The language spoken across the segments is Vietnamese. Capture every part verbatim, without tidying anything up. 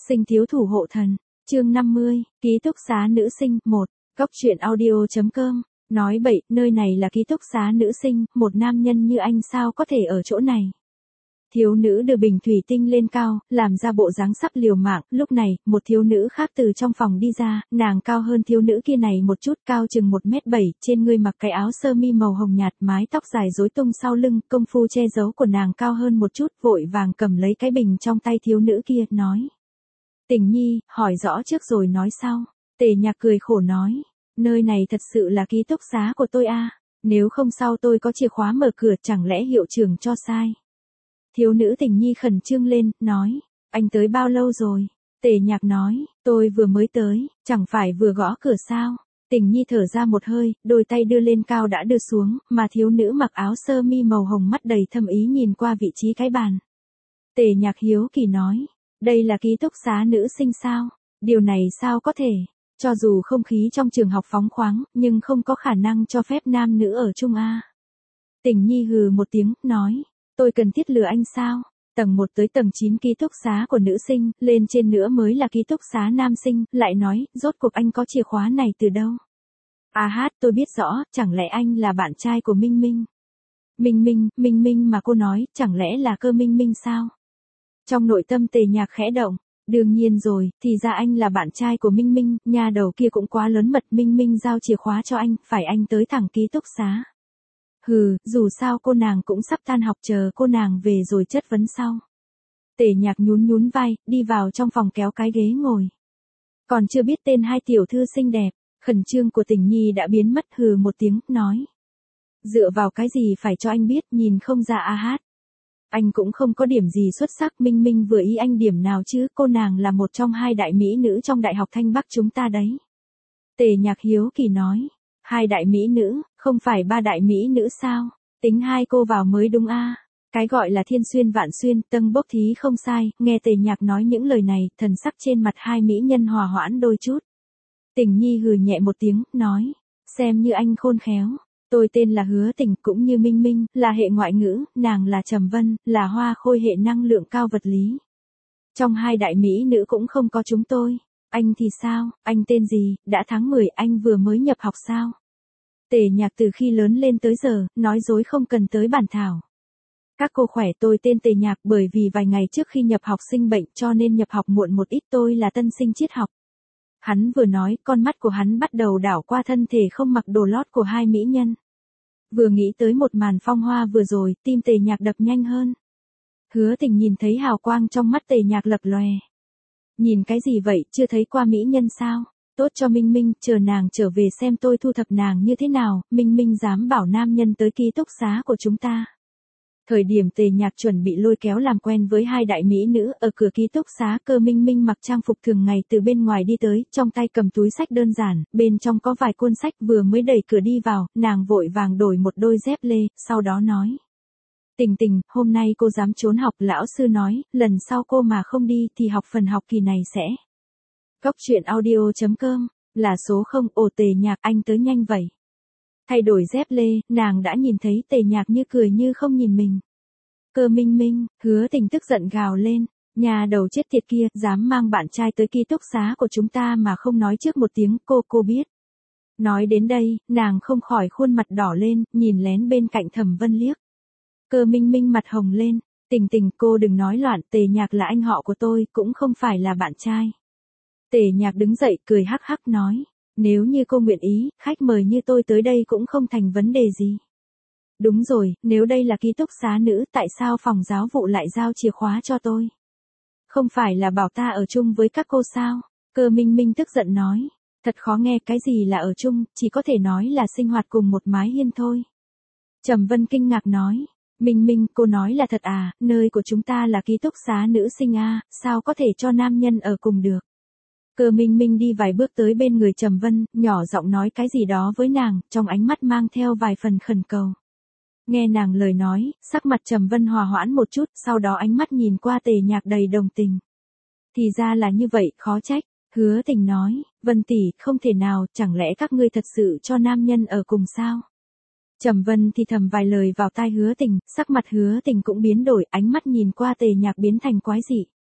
Sinh thiếu thủ hộ thần, chương năm mươi, ký túc xá nữ sinh, một, Cóc truyện audio.com, nói bậy, nơi này là ký túc xá nữ sinh, một nam nhân như anh sao có thể ở chỗ này. Thiếu nữ đưa bình thủy tinh lên cao, làm ra bộ dáng sắp liều mạng, lúc này, một thiếu nữ khác từ trong phòng đi ra, nàng cao hơn thiếu nữ kia này một chút, cao chừng một mét bảy, trên người mặc cái áo sơ mi màu hồng nhạt, mái tóc dài rối tung sau lưng, công phu che giấu của nàng cao hơn một chút, vội vàng cầm lấy cái bình trong tay thiếu nữ kia, nói. Tình nhi, hỏi rõ trước rồi nói sau. Tề Nhạc cười khổ nói, nơi này thật sự là ký túc xá của tôi à, nếu không sao tôi có chìa khóa mở cửa, chẳng lẽ hiệu trưởng cho sai. Thiếu nữ Tình nhi khẩn trương lên, nói, anh tới bao lâu rồi? Tề Nhạc nói, tôi vừa mới tới, chẳng phải vừa gõ cửa sao? Tình nhi thở ra một hơi, đôi tay đưa lên cao đã đưa xuống, mà thiếu nữ mặc áo sơ mi màu hồng mắt đầy thâm ý nhìn qua vị trí cái bàn. Tề Nhạc hiếu kỳ nói, đây là ký túc xá nữ sinh sao? Điều này sao có thể? Cho dù không khí trong trường học phóng khoáng, nhưng không có khả năng cho phép nam nữ ở chung a. Tình nhi hừ một tiếng, nói, tôi cần thiết lừa anh sao? Tầng một tới tầng chín ký túc xá của nữ sinh, lên trên nữa mới là ký túc xá nam sinh, lại nói, rốt cuộc anh có chìa khóa này từ đâu? À hát, tôi biết rõ, chẳng lẽ anh là bạn trai của Minh Minh? Minh Minh, Minh Minh mà cô nói, chẳng lẽ là Cơ Minh Minh sao? Trong nội tâm Tề Nhạc khẽ động, đương nhiên rồi, thì ra anh là bạn trai của Minh Minh, nhà đầu kia cũng quá lớn mật, Minh Minh giao chìa khóa cho anh, phải anh tới thẳng ký túc xá. Hừ, dù sao cô nàng cũng sắp tan học, chờ cô nàng về rồi chất vấn sau. Tề Nhạc nhún nhún vai, đi vào trong phòng kéo cái ghế ngồi. Còn chưa biết tên hai tiểu thư xinh đẹp, khẩn trương của Tình nhi đã biến mất, hừ một tiếng, nói. Dựa vào cái gì phải cho anh biết, nhìn không ra a hát. Anh cũng không có điểm gì xuất sắc, Minh Minh vừa ý anh điểm nào chứ, cô nàng là một trong hai đại mỹ nữ trong Đại học Thanh Bắc chúng ta đấy. Tề Nhạc hiếu kỳ nói, hai đại mỹ nữ, không phải ba đại mỹ nữ sao, tính hai cô vào mới đúng a. Cái gọi là thiên xuyên vạn xuyên, tâng bốc thí không sai, nghe Tề Nhạc nói những lời này, thần sắc trên mặt hai mỹ nhân hòa hoãn đôi chút. Tình nhi hừ nhẹ một tiếng, nói, xem như anh khôn khéo. Tôi tên là Hứa Tình, cũng như Minh Minh, là hệ ngoại ngữ, nàng là Trầm Vân, là hoa khôi hệ năng lượng cao vật lý. Trong hai đại mỹ nữ cũng không có chúng tôi. Anh thì sao, anh tên gì, đã tháng mười, anh vừa mới nhập học sao? Tề Nhạc từ khi lớn lên tới giờ, nói dối không cần tới bản thảo. Các cô khỏe, tôi tên Tề Nhạc, bởi vì vài ngày trước khi nhập học sinh bệnh cho nên nhập học muộn một ít, tôi là tân sinh triết học. Hắn vừa nói, con mắt của hắn bắt đầu đảo qua thân thể không mặc đồ lót của hai mỹ nhân. Vừa nghĩ tới một màn phong hoa vừa rồi, tim Tề Nhạc đập nhanh hơn. Hứa Tình nhìn thấy hào quang trong mắt Tề Nhạc lập lòe. Nhìn cái gì vậy, chưa thấy qua mỹ nhân sao? Tốt cho Minh Minh, chờ nàng trở về xem tôi thu thập nàng như thế nào, Minh Minh dám bảo nam nhân tới ký túc xá của chúng ta. Thời điểm Tề Nhạc chuẩn bị lôi kéo làm quen với hai đại mỹ nữ, ở cửa ký túc xá, Cơ Minh Minh mặc trang phục thường ngày từ bên ngoài đi tới, trong tay cầm túi sách đơn giản, bên trong có vài cuốn sách, vừa mới đẩy cửa đi vào, nàng vội vàng đổi một đôi dép lê, sau đó nói. Tình Tình, hôm nay cô dám trốn học, lão sư nói, lần sau cô mà không đi thì học phần học kỳ này sẽ. Cóc truyện audio.com, là số không, ồ Tề Nhạc, anh tới nhanh vậy. Thay đổi dép lê, nàng đã nhìn thấy Tề Nhạc như cười như không nhìn mình. Cơ Minh Minh, Hứa Tình tức giận gào lên, nhà đầu chết tiệt kia, dám mang bạn trai tới ký túc xá của chúng ta mà không nói trước một tiếng, cô cô biết. Nói đến đây, nàng không khỏi khuôn mặt đỏ lên, nhìn lén bên cạnh Thẩm Vân liếc. Cơ Minh Minh mặt hồng lên, Tình Tình, cô đừng nói loạn, Tề Nhạc là anh họ của tôi, cũng không phải là bạn trai. Tề Nhạc đứng dậy, cười hắc hắc nói. Nếu như cô nguyện ý, khách mời như tôi tới đây cũng không thành vấn đề gì. Đúng rồi, nếu đây là ký túc xá nữ, tại sao phòng giáo vụ lại giao chìa khóa cho tôi? Không phải là bảo ta ở chung với các cô sao? Cơ Minh Minh tức giận nói. Thật khó nghe, cái gì là ở chung, chỉ có thể nói là sinh hoạt cùng một mái hiên thôi. Trầm Vân kinh ngạc nói. Minh Minh, cô nói là thật à, nơi của chúng ta là ký túc xá nữ sinh à, sao có thể cho nam nhân ở cùng được? Cơ Minh Minh đi vài bước tới bên người Trầm Vân, nhỏ giọng nói cái gì đó với nàng, trong ánh mắt mang theo vài phần khẩn cầu. Nghe nàng lời nói, sắc mặt Trầm Vân hòa hoãn một chút, sau đó ánh mắt nhìn qua Tề Nhạc đầy đồng tình. Thì ra là như vậy, khó trách. Hứa Tình nói, Vân tỷ, không thể nào, chẳng lẽ các ngươi thật sự cho nam nhân ở cùng sao? Trầm Vân thì thầm vài lời vào tai Hứa Tình, sắc mặt Hứa Tình cũng biến đổi, ánh mắt nhìn qua Tề Nhạc biến thành quái dị.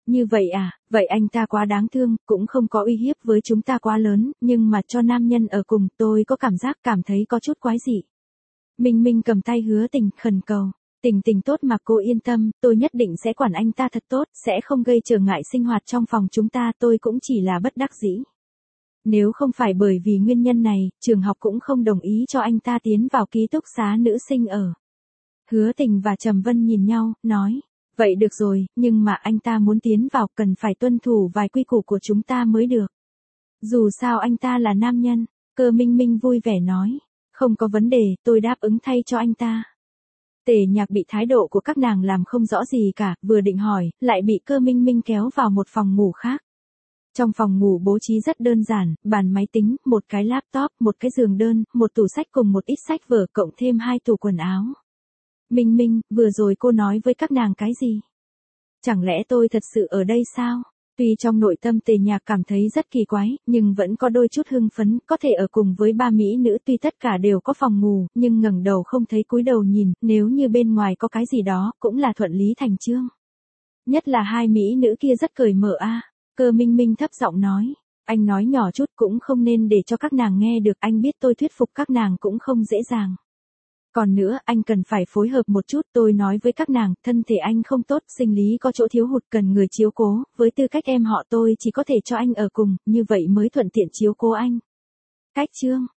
Như vậy à, vậy anh ta quá đáng thương, cũng không có uy hiếp với chúng ta quá lớn, nhưng mà cho nam nhân ở cùng tôi có cảm giác cảm thấy có chút quái dị. Minh Minh cầm tay Hứa Tình khẩn cầu. Tình Tình tốt mà cô yên tâm, tôi nhất định sẽ quản anh ta thật tốt, sẽ không gây trở ngại sinh hoạt trong phòng chúng ta, tôi cũng chỉ là bất đắc dĩ. Nếu không phải bởi vì nguyên nhân này, trường học cũng không đồng ý cho anh ta tiến vào ký túc xá nữ sinh ở. Hứa Tình và Trầm Vân nhìn nhau, nói, vậy được rồi, nhưng mà anh ta muốn tiến vào cần phải tuân thủ vài quy củ của chúng ta mới được. Dù sao anh ta là nam nhân, Cơ Minh Minh vui vẻ nói, không có vấn đề, tôi đáp ứng thay cho anh ta. Tề Nhạc bị thái độ của các nàng làm không rõ gì cả, vừa định hỏi, lại bị Cơ Minh Minh kéo vào một phòng ngủ khác. Trong phòng ngủ bố trí rất đơn giản, bàn máy tính, một cái laptop, một cái giường đơn, một tủ sách cùng một ít sách vở cộng thêm hai tủ quần áo. Minh Minh, vừa rồi cô nói với các nàng cái gì? Chẳng lẽ tôi thật sự ở đây sao? Tuy trong nội tâm Tề Nhạc cảm thấy rất kỳ quái, nhưng vẫn có đôi chút hưng phấn, có thể ở cùng với ba mỹ nữ tuy tất cả đều có phòng ngủ, nhưng ngẩng đầu không thấy cúi đầu nhìn, nếu như bên ngoài có cái gì đó, cũng là thuận lý thành chương. Nhất là hai mỹ nữ kia rất cởi mở a. Cơ Minh Minh thấp giọng nói, anh nói nhỏ chút cũng không nên để cho các nàng nghe được, anh biết tôi thuyết phục các nàng cũng không dễ dàng. Còn nữa, anh cần phải phối hợp một chút, tôi nói với các nàng, thân thể anh không tốt, sinh lý có chỗ thiếu hụt cần người chiếu cố, với tư cách em họ tôi chỉ có thể cho anh ở cùng, như vậy mới thuận tiện chiếu cố anh. Cách chương